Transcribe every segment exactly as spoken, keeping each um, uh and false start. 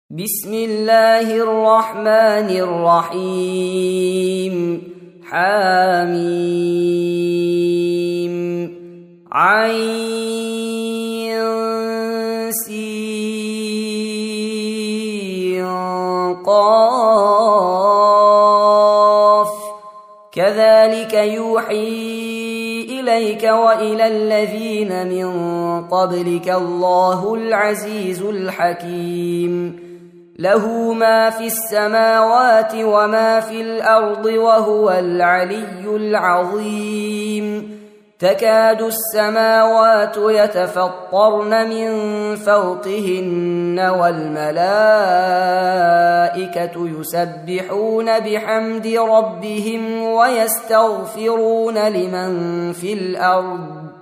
بسم الله الرحمن الرحيم حميم عين سين قاف كذلك يوحي إليك وإلى الذين من قبلك الله العزيز الحكيم له ما في السماوات وما في الأرض وهو العلي العظيم تكاد السماوات يتفطرن من فوقهن والملائكة يسبحون بحمد ربهم ويستغفرون لمن في الأرض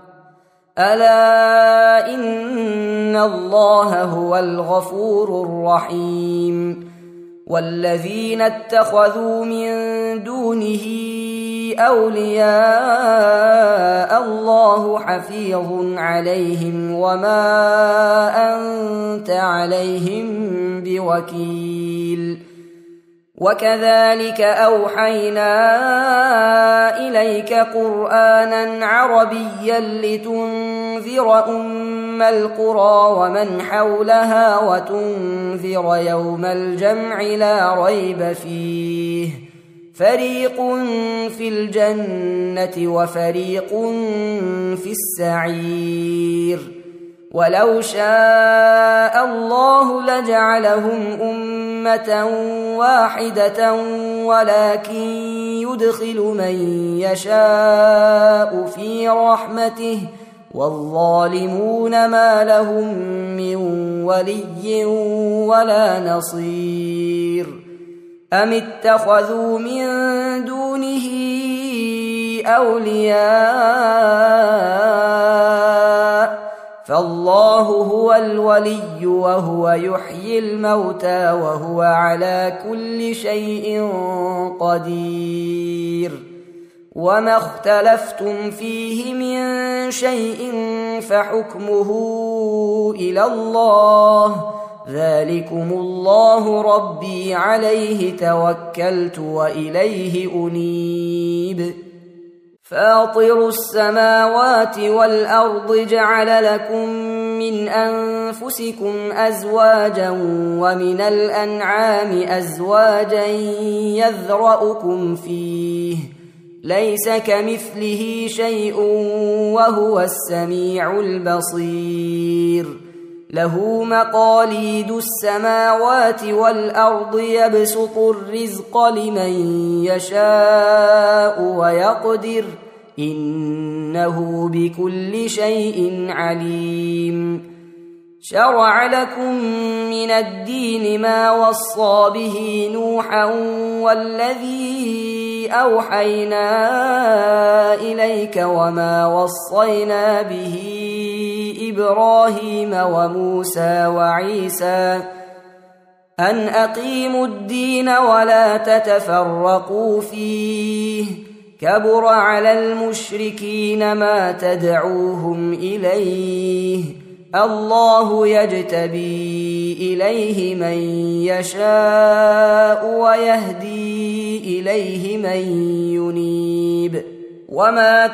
ألا إن الله هو الغفور الرحيم والذين اتخذوا من دونه أولياء الله حفيظ عليهم وما أنت عليهم بوكيل وكذلك أوحينا إليك قرآنا عربيا لتنذر أم القرى ومن حولها وتنذر يوم الجمع لا ريب فيه فريق في الجنة وفريق في السعير ولو شاء الله لجعلهم أمة واحدة ولكن يدخل من يشاء في رحمته والظالمون ما لهم من ولي ولا نصير أم اتخذوا من دونه أولياء فالله هو الولي وهو يحيي الموتى وهو على كل شيء قدير وما اختلفتم فيه من شيء فحكمه إلى الله ذلكم الله ربي عليه توكلت وإليه أنيب فاطر السماوات والأرض جعل لكم من أنفسكم أزواجا ومن الأنعام أزواجا يذرأكم فيه ليس كمثله شيء وهو السميع البصير له مقاليد السماوات والأرض يبسط الرزق لمن يشاء ويقدر إنه بكل شيء عليم شرع لكم من الدين ما وصى به نوحا والذي أوحينا إليك وما وصينا به إبراهيم وموسى وعيسى أن أقيموا الدين ولا تتفرقوا فيه كبر على المشركين ما تدعوهم إليه الله يجتبي إليه من يشاء ويهدي إليه من ينيب وما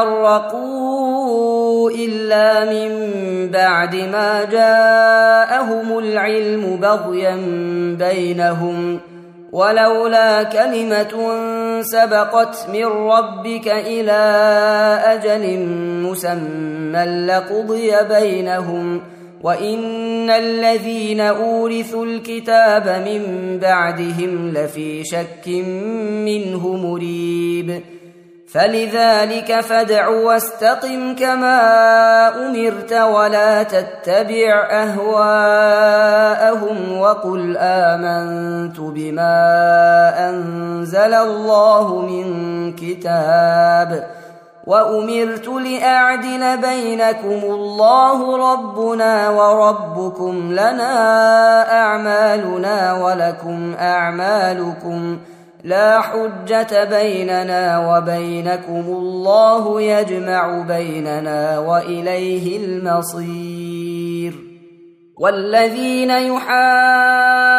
تفرقوا إلا من بعد ما جاءهم العلم بغيا بينهم ولولا كلمة سبقت من ربك إلى أجل مسمى لقضي بينهم وإن الذين أورثوا الكتاب من بعدهم لفي شك منه مريب فلذلك فادع واستقم كما أمرت ولا تتبع أهواءهم وقل آمنت بما أنزل الله من كتاب وأمرت لأعدل بينكم الله ربنا وربكم لنا أعمالنا ولكم أعمالكم لا حجة بيننا وبينكم الله يجمع بيننا وإليه المصير والذين يحاولون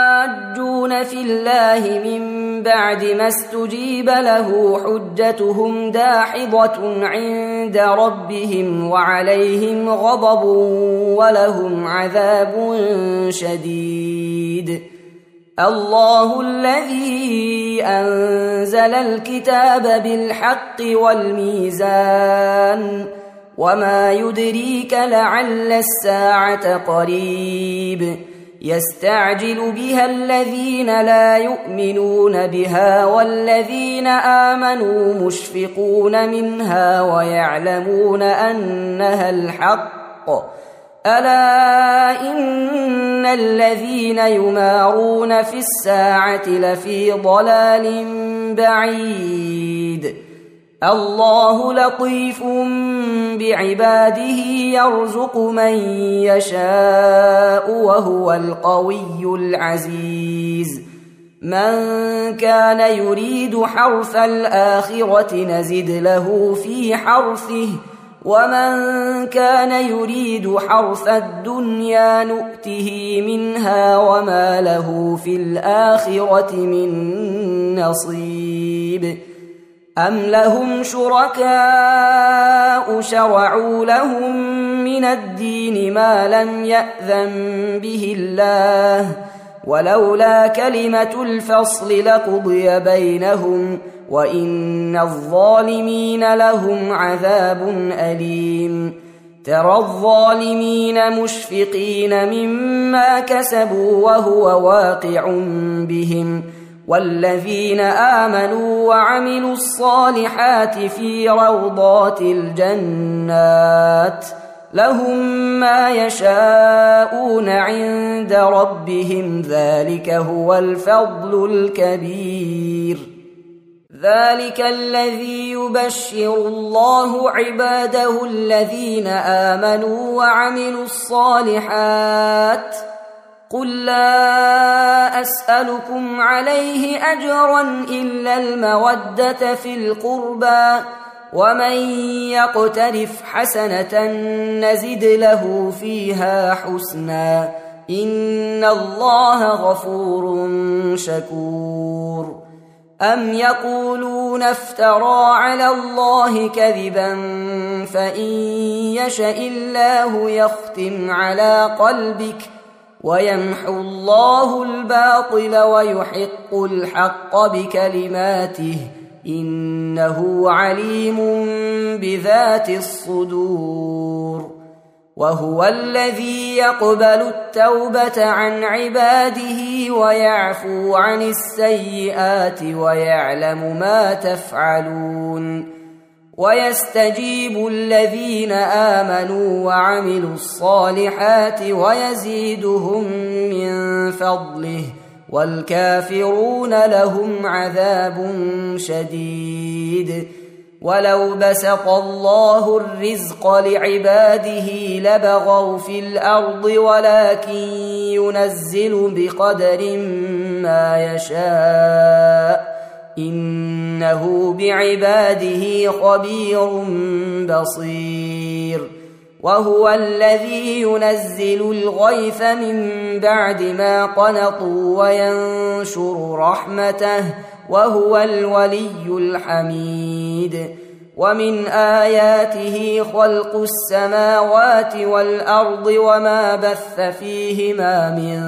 الله من بعد ما استجيب له حجتهم داحضة عند ربهم وعليهم غضب ولهم عذاب شديد. الله الذي أنزل الكتاب بالحق والميزان وما يدريك لعل الساعة قريب. يستعجل بها الذين لا يؤمنون بها والذين آمنوا مشفقون منها ويعلمون أنها الحق. ألا إن الذين يمارون في الساعة لفي ضلال بعيد. الله لطيف بعباده يرزق من يشاء وهو القوي العزيز. من كان يريد حرث الآخرة نزد له في حرثه ومن كان يريد حرث الدنيا نؤته منها وما له في الآخرة من نصيب. أم لهم شركاء شرعوا لهم من الدين ما لم يأذن به الله ولولا كلمة الفصل لقضي بينهم وإن الظالمين لهم عذاب أليم. ترى الظالمين مشفقين مما كسبوا وهو واقع بهم والذين آمنوا وعملوا الصالحات في روضات الجنات لهم ما يشاءون عند ربهم ذلك هو الفضل الكبير. ذلك الذي يبشر الله عباده الذين آمنوا وعملوا الصالحات. قل لا أسألكم عليه أجرا إلا المودة في القربى ومن يقترف حسنة نزد له فيها حسنا إن الله غفور شكور. أم يقولون افترى على الله كذبا فإن يشأ الله يختم على قلبك ويمحو الله الباطل ويحق الحق بكلماته إنه عليم بذات الصدور. وهو الذي يقبل التوبة عن عباده ويعفو عن السيئات ويعلم ما تفعلون. ويستجيب الذين آمنوا وعملوا الصالحات ويزيدهم من فضله والكافرون لهم عذاب شديد. ولو بسط الله الرزق لعباده لبغوا في الأرض ولكن ينزل بقدر ما يشاء إنه بعباده خبير بصير. وهو الذي ينزل الغيث من بعد ما قنطوا وينشر رحمته وهو الولي الحميد. ومن آياته خلق السماوات والأرض وما بث فيهما من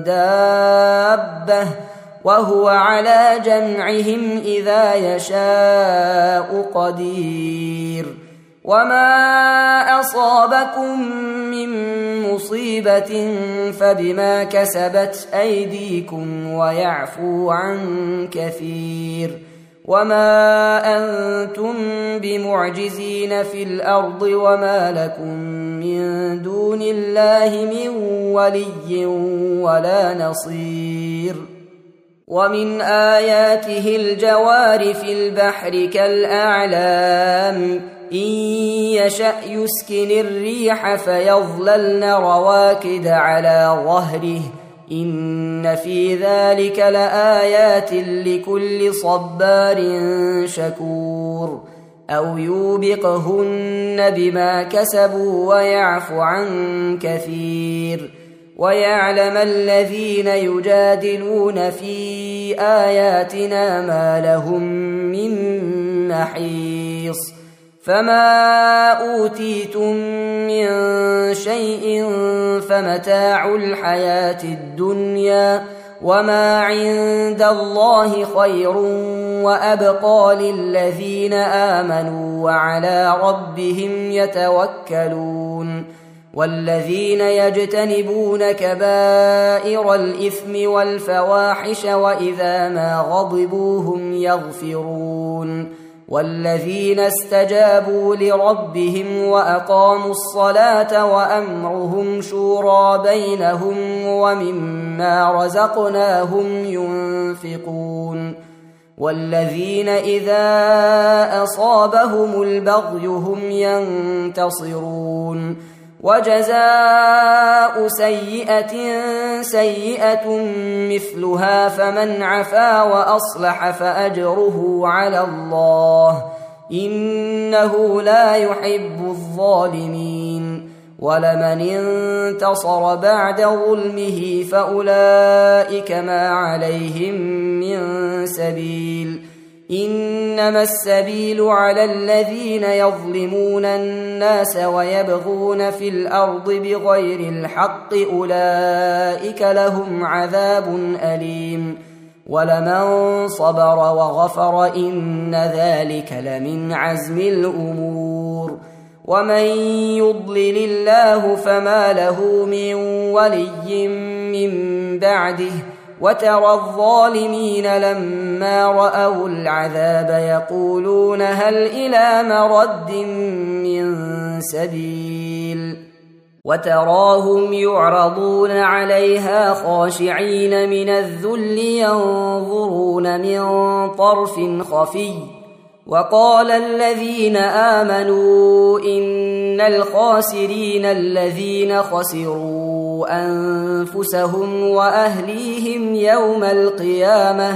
دابة وهو على جمعهم إذا يشاء قدير. وما أصابكم من مصيبة فبما كسبت أيديكم ويعفو عن كثير. وما أنتم بمعجزين في الأرض وما لكم من دون الله من ولي ولا نصير. ومن آياته الجوار في البحر كالأعلام إن يشأ يسكن الريح فيظللن رواكد على ظهره إن في ذلك لآيات لكل صبار شكور. أو يوبقهن بما كسبوا ويعفو عن كثير. ويعلم الذين يجادلون في آياتنا ما لهم من محيص فما أوتيتم من شيء فمتاع الحياة الدنيا وما عند الله خير وأبقى للذين آمنوا وعلى ربهم يتوكلون والذين يجتنبون كبائر الإثم والفواحش وإذا ما غضبوا هم يغفرون والذين استجابوا لربهم وأقاموا الصلاة وأمرهم شورى بينهم ومما رزقناهم ينفقون والذين إذا أصابهم البغي هم ينتصرون وجزاء سيئة سيئة مثلها فمن عفا وأصلح فأجره على الله إنه لا يحب الظالمين ولمن انتصر بعد ظلمه فأولئك ما عليهم من سبيل إنما السبيل على الذين يظلمون الناس ويبغون في الأرض بغير الحق أولئك لهم عذاب أليم ولمن صبر وغفر إن ذلك لمن عزم الأمور ومن يضلل الله فما له من ولي من بعده وترى الظالمين لما رأوا العذاب يقولون هل إلى مرد من سبيل وتراهم يعرضون عليها خاشعين من الذل ينظرون من طرف خفي وقال الذين آمنوا إن الخاسرين الذين خسروا أنفسهم وأهليهم يوم القيامة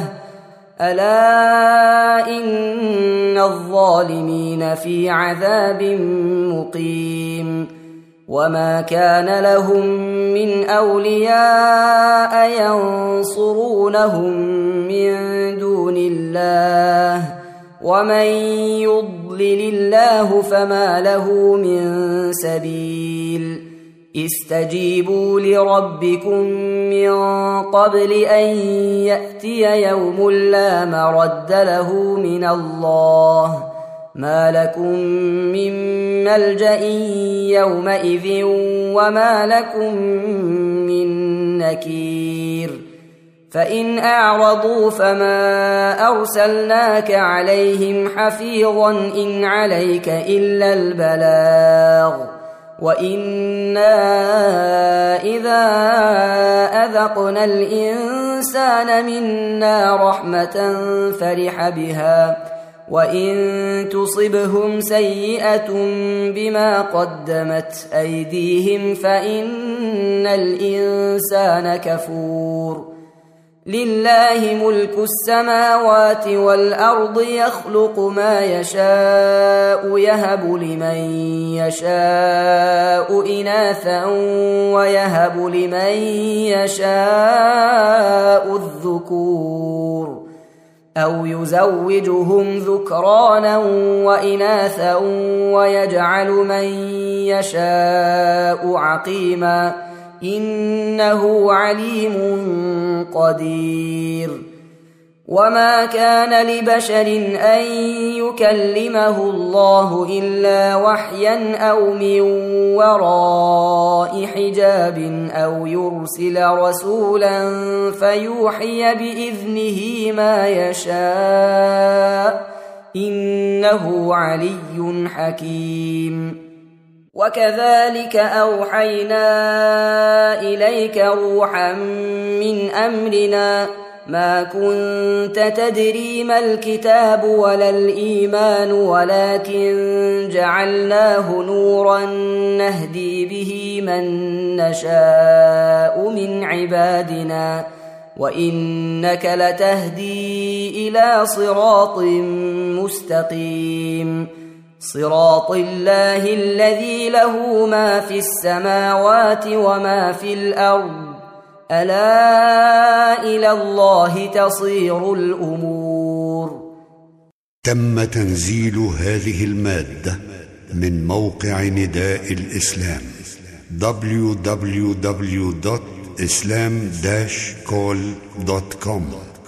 ألا إن الظالمين في عذاب مقيم وما كان لهم من أولياء ينصرونهم من دون الله ومن يضلل الله فما له من سبيل استجيبوا لربكم من قبل أن يأتي يوم لا مرد له من الله ما لكم من ملجأ يومئذ وما لكم من نكير فإن أعرضوا فما أرسلناك عليهم حفيظا إن عليك إلا البلاغ وإنا إذا أذقنا الإنسان منا رحمة فرح بها وإن تصبهم سيئة بما قدمت أيديهم فإن الإنسان كفور لله ملك السماوات والأرض يخلق ما يشاء يهب لمن يشاء إناثا ويهب لمن يشاء الذكور أو يزوجهم ذكرانا وإناثا ويجعل من يشاء عقيما إنه عليم قدير وما كان لبشر أن يكلمه الله إلا وحيا أو من وراء حجاب أو يرسل رسولا فيوحي بإذنه ما يشاء إنه علي حكيم وكذلك أوحينا إليك روحا من أمرنا ما كنت تدري ما الكتاب ولا الإيمان ولكن جعلناه نورا نهدي به من نشاء من عبادنا وإنك لتهدي إلى صراط مستقيم صراط الله الذي له ما في السماوات وما في الأرض ألا إلى الله تصير الأمور. تم تنزيل هذه المادة من موقع نداء الإسلام دبليو دبليو دبليو دوت إسلام داش كول دوت كوم.